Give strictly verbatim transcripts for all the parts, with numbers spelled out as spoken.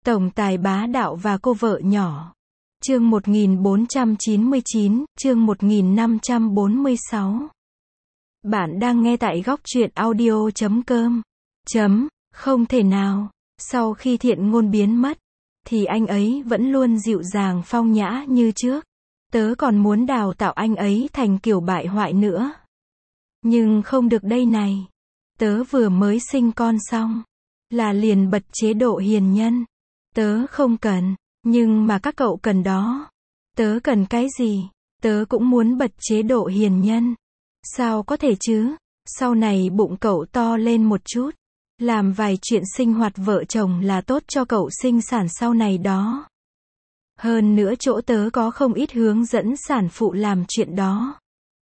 Tổng tài bá đạo và cô vợ nhỏ. Chương một nghìn bốn trăm chín mươi chín, chương một nghìn năm trăm bốn mươi sáu. Bạn đang nghe tại góc truyện audio chấm com. Chấm, không thể nào. Sau khi Thiện Ngôn biến mất, thì anh ấy vẫn luôn dịu dàng phong nhã như trước. Tớ còn muốn đào tạo anh ấy thành kiểu bại hoại nữa. Nhưng không được đây này. Tớ vừa mới sinh con xong, là liền bật chế độ hiền nhân. Tớ không cần, nhưng mà các cậu cần đó. Tớ cần cái gì? Tớ cũng muốn bật chế độ hiền nhân. Sao có thể chứ? Sau này bụng cậu to lên một chút, làm vài chuyện sinh hoạt vợ chồng là tốt cho cậu sinh sản sau này đó. Hơn nữa chỗ tớ có không ít hướng dẫn sản phụ làm chuyện đó.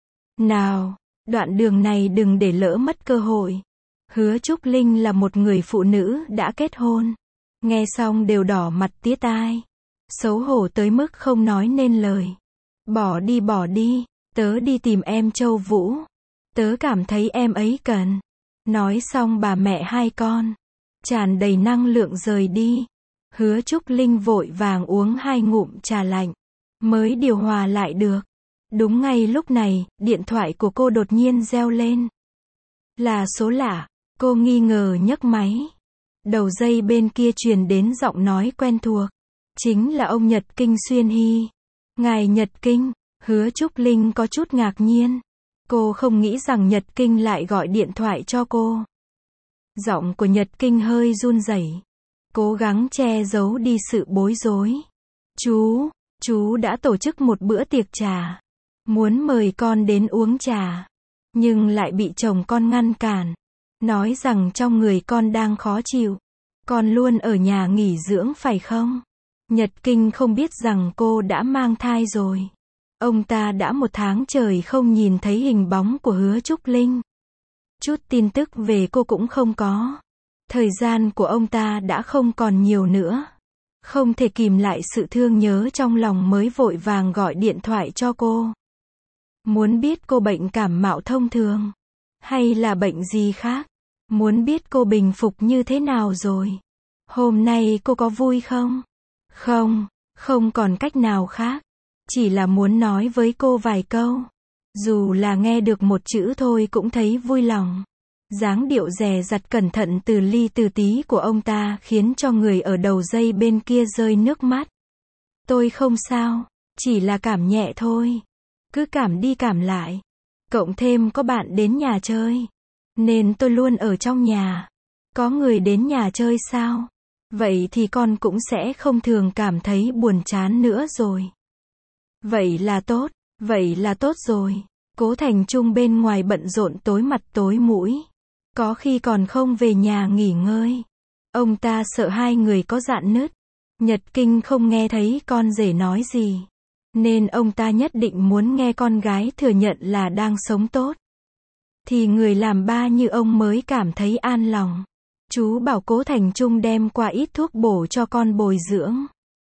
Nào, đoạn đường này đừng để lỡ mất cơ hội. Hứa Trúc Linh là một người phụ nữ đã kết hôn. Nghe xong đều đỏ mặt tía tai. Xấu hổ tới mức không nói nên lời. Bỏ đi bỏ đi, tớ đi tìm em Châu Vũ. Tớ cảm thấy em ấy cần. Nói xong bà mẹ hai con tràn đầy năng lượng rời đi. Hứa Trúc Linh vội vàng uống hai ngụm trà lạnh, mới điều hòa lại được. Đúng ngay lúc này, điện thoại của cô đột nhiên reo lên. Là số lạ, cô nghi ngờ nhấc máy. Đầu dây bên kia truyền đến giọng nói quen thuộc. Chính là ông Nhật Kinh Xuyên Hy. Ngài Nhật Kinh, Hứa Trúc Linh có chút ngạc nhiên. Cô không nghĩ rằng Nhật Kinh lại gọi điện thoại cho cô. Giọng của Nhật Kinh hơi run rẩy, cố gắng che giấu đi sự bối rối. Chú, chú đã tổ chức một bữa tiệc trà. Muốn mời con đến uống trà. Nhưng lại bị chồng con ngăn cản. Nói rằng trong người con đang khó chịu. Con luôn ở nhà nghỉ dưỡng phải không? Nhật Kinh không biết rằng cô đã mang thai rồi. Ông ta đã một tháng trời không nhìn thấy hình bóng của Hứa Trúc Linh. Chút tin tức về cô cũng không có. Thời gian của ông ta đã không còn nhiều nữa. Không thể kìm lại sự thương nhớ trong lòng mới vội vàng gọi điện thoại cho cô. Muốn biết cô bệnh cảm mạo thông thường, hay là bệnh gì khác. Muốn biết cô bình phục như thế nào rồi. Hôm nay cô có vui không? Không, không còn cách nào khác. Chỉ là muốn nói với cô vài câu. Dù là nghe được một chữ thôi cũng thấy vui lòng. Dáng điệu dè dặt cẩn thận từ ly từ tí của ông ta khiến cho người ở đầu dây bên kia rơi nước mắt. Tôi không sao, chỉ là cảm nhẹ thôi. Cứ cảm đi cảm lại. Cộng thêm có bạn đến nhà chơi, nên tôi luôn ở trong nhà. Có người đến nhà chơi sao? Vậy thì con cũng sẽ không thường cảm thấy buồn chán nữa rồi. Vậy là tốt, vậy là tốt rồi. Cố Thành Trung bên ngoài bận rộn tối mặt tối mũi. Có khi còn không về nhà nghỉ ngơi. Ông ta sợ hai người có rạn nứt. Nhật Kinh không nghe thấy con rể nói gì. Nên ông ta nhất định muốn nghe con gái thừa nhận là đang sống tốt. Thì người làm ba như ông mới cảm thấy an lòng. Chú bảo Cố Thành Trung đem qua ít thuốc bổ cho con bồi dưỡng.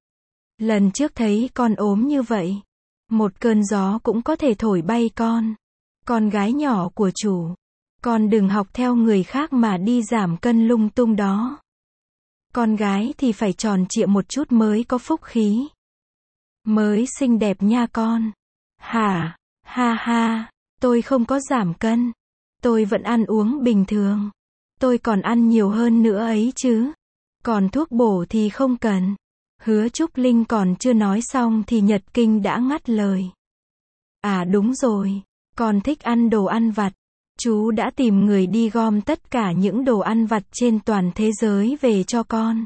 Lần trước thấy con ốm như vậy, một cơn gió cũng có thể thổi bay con. Con gái nhỏ của chủ, con đừng học theo người khác mà đi giảm cân lung tung đó. Con gái thì phải tròn trịa một chút mới có phúc khí. Mới xinh đẹp nha con. Hả? Ha ha, tôi không có giảm cân. Tôi vẫn ăn uống bình thường. Tôi còn ăn nhiều hơn nữa ấy chứ. Còn thuốc bổ thì không cần. Hứa Trúc Linh còn chưa nói xong thì Nhật Kinh đã ngắt lời. À đúng rồi, con thích ăn đồ ăn vặt. Chú đã tìm người đi gom tất cả những đồ ăn vặt trên toàn thế giới về cho con.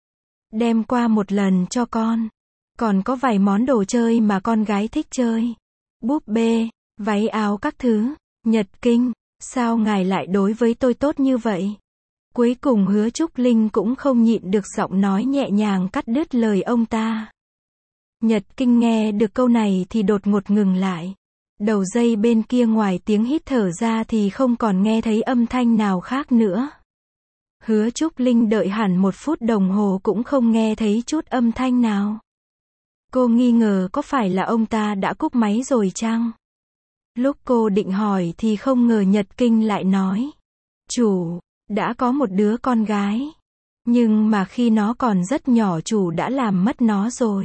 Đem qua một lần cho con. Còn có vài món đồ chơi mà con gái thích chơi. Búp bê, váy áo các thứ. Nhật Kinh, sao ngài lại đối với tôi tốt như vậy? Cuối cùng Hứa Trúc Linh cũng không nhịn được giọng nói nhẹ nhàng cắt đứt lời ông ta. Nhật Kinh nghe được câu này thì đột ngột ngừng lại. Đầu dây bên kia ngoài tiếng hít thở ra thì không còn nghe thấy âm thanh nào khác nữa. Hứa Trúc Linh đợi hẳn một phút đồng hồ cũng không nghe thấy chút âm thanh nào. Cô nghi ngờ có phải là ông ta đã cúp máy rồi chăng? Lúc cô định hỏi thì không ngờ Nhật Kinh lại nói. Chủ, đã có một đứa con gái. Nhưng mà khi nó còn rất nhỏ chủ đã làm mất nó rồi.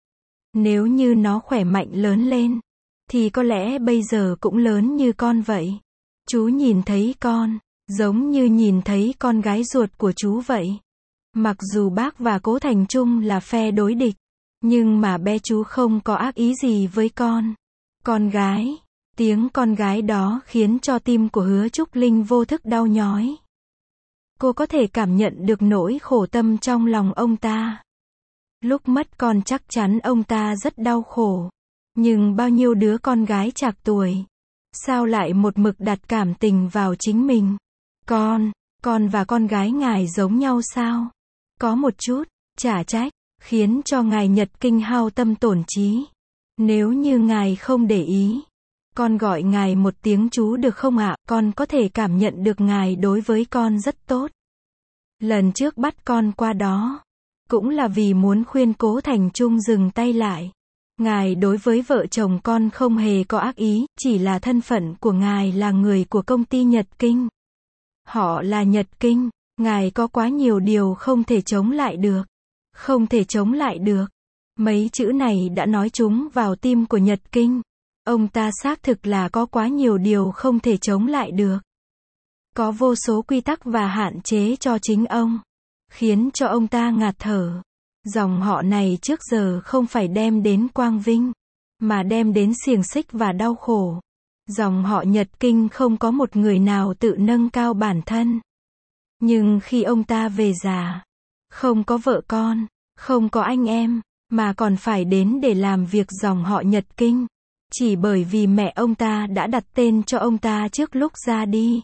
Nếu như nó khỏe mạnh lớn lên, thì có lẽ bây giờ cũng lớn như con vậy. Chú nhìn thấy con, giống như nhìn thấy con gái ruột của chú vậy. Mặc dù bác và Cố Thành Trung là phe đối địch, nhưng mà bé chú không có ác ý gì với con. Con gái, tiếng con gái đó khiến cho tim của Hứa Trúc Linh vô thức đau nhói. Cô có thể cảm nhận được nỗi khổ tâm trong lòng ông ta. Lúc mất con chắc chắn ông ta rất đau khổ. Nhưng bao nhiêu đứa con gái trạc tuổi, sao lại một mực đặt cảm tình vào chính mình? Con, con và con gái ngài giống nhau sao? Có một chút, chả trách, khiến cho ngài Nhật Kinh hao tâm tổn trí. Nếu như ngài không để ý, con gọi ngài một tiếng chú được không ạ? Con có thể cảm nhận được ngài đối với con rất tốt. Lần trước bắt con qua đó, cũng là vì muốn khuyên Cố Thành Trung dừng tay lại. Ngài đối với vợ chồng con không hề có ác ý, chỉ là thân phận của ngài là người của công ty Nhật Kinh. Họ là Nhật Kinh, ngài có quá nhiều điều không thể chống lại được. Không thể chống lại được. Mấy chữ này đã nói trúng vào tim của Nhật Kinh. Ông ta xác thực là có quá nhiều điều không thể chống lại được. Có vô số quy tắc và hạn chế cho chính ông, khiến cho ông ta ngạt thở. Dòng họ này trước giờ không phải đem đến quang vinh, mà đem đến xiềng xích và đau khổ. Dòng họ Nhật Kinh không có một người nào tự nâng cao bản thân. Nhưng khi ông ta về già, không có vợ con, không có anh em, mà còn phải đến để làm việc dòng họ Nhật Kinh, chỉ bởi vì mẹ ông ta đã đặt tên cho ông ta trước lúc ra đi.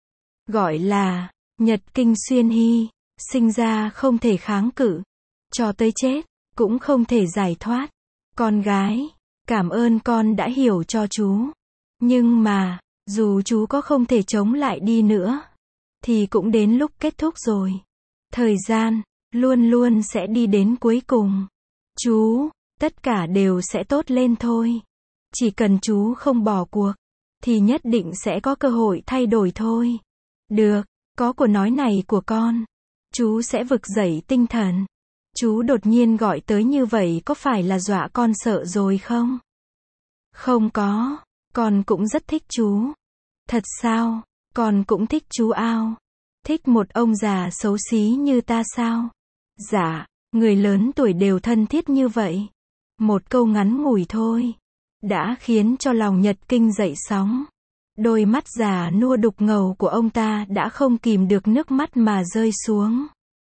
Gọi là Nhật Kinh Xuyên Hy, sinh ra không thể kháng cự, cho tới chết, cũng không thể giải thoát. Con gái, cảm ơn con đã hiểu cho chú. Nhưng mà, dù chú có không thể chống lại đi nữa, thì cũng đến lúc kết thúc rồi. Thời gian, luôn luôn sẽ đi đến cuối cùng. Chú, tất cả đều sẽ tốt lên thôi. Chỉ cần chú không bỏ cuộc, thì nhất định sẽ có cơ hội thay đổi thôi. Được, có của nói này của con, chú sẽ vực dậy tinh thần. Chú đột nhiên gọi tới như vậy có phải là dọa con sợ rồi không? Không có, con cũng rất thích chú. Thật sao, con cũng thích chú ao. Thích một ông già xấu xí như ta sao? Dạ, người lớn tuổi đều thân thiết như vậy. Một câu ngắn ngủi thôi, đã khiến cho lòng Nhật Kinh dậy sóng. Đôi mắt già nua đục ngầu của ông ta đã không kìm được nước mắt mà rơi xuống,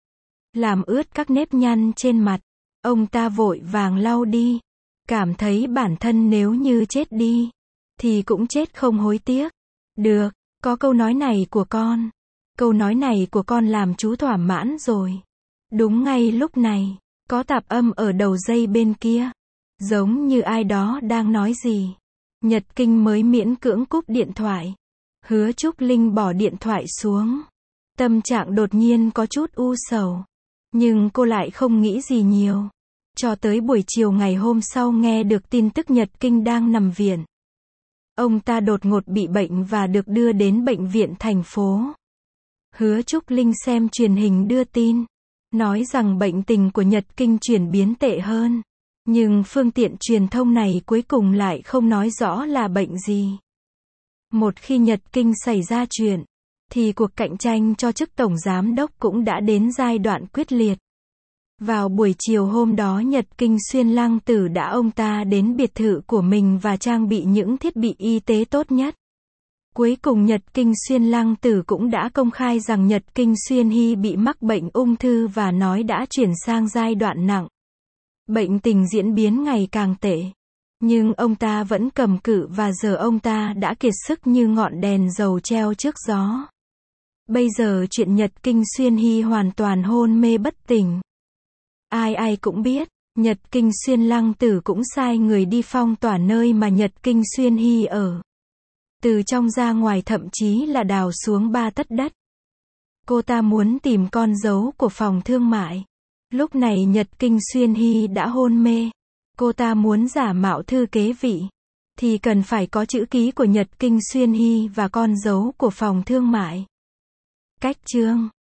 làm ướt các nếp nhăn trên mặt. Ông ta vội vàng lau đi, cảm thấy bản thân nếu như chết đi, thì cũng chết không hối tiếc. Được, có câu nói này của con. Câu nói này của con làm chú thỏa mãn rồi. Đúng ngay lúc này, có tạp âm ở đầu dây bên kia, giống như ai đó đang nói gì. Nhật Kinh mới miễn cưỡng cúp điện thoại. Hứa Trúc Linh bỏ điện thoại xuống. Tâm trạng đột nhiên có chút u sầu. Nhưng cô lại không nghĩ gì nhiều. Cho tới buổi chiều ngày hôm sau nghe được tin tức Nhật Kinh đang nằm viện. Ông ta đột ngột bị bệnh và được đưa đến bệnh viện thành phố. Hứa Trúc Linh xem truyền hình đưa tin, nói rằng bệnh tình của Nhật Kinh chuyển biến tệ hơn. Nhưng phương tiện truyền thông này cuối cùng lại không nói rõ là bệnh gì. Một khi Nhật Kinh xảy ra chuyện, thì cuộc cạnh tranh cho chức tổng giám đốc cũng đã đến giai đoạn quyết liệt. Vào buổi chiều hôm đó Nhật Kinh Xuyên Lăng Tử đã ông ta đến biệt thự của mình và trang bị những thiết bị y tế tốt nhất. Cuối cùng Nhật Kinh Xuyên Lăng Tử cũng đã công khai rằng Nhật Kinh Xuyên Hy bị mắc bệnh ung thư và nói đã chuyển sang giai đoạn nặng. Bệnh tình diễn biến ngày càng tệ. Nhưng ông ta vẫn cầm cự và giờ ông ta đã kiệt sức như ngọn đèn dầu treo trước gió. Bây giờ chuyện Nhật Kinh Xuyên Hy hoàn toàn hôn mê bất tỉnh. Ai ai cũng biết, Nhật Kinh Xuyên Lăng Tử cũng sai người đi phong tỏa nơi mà Nhật Kinh Xuyên Hy ở. Từ trong ra ngoài thậm chí là đào xuống ba tấc đất. Cô ta muốn tìm con dấu của phòng thương mại. Lúc này Nhật Kinh Xuyên Hy đã hôn mê. Cô ta muốn giả mạo thư kế vị, thì cần phải có chữ ký của Nhật Kinh Xuyên Hy và con dấu của phòng thương mại. Cách chương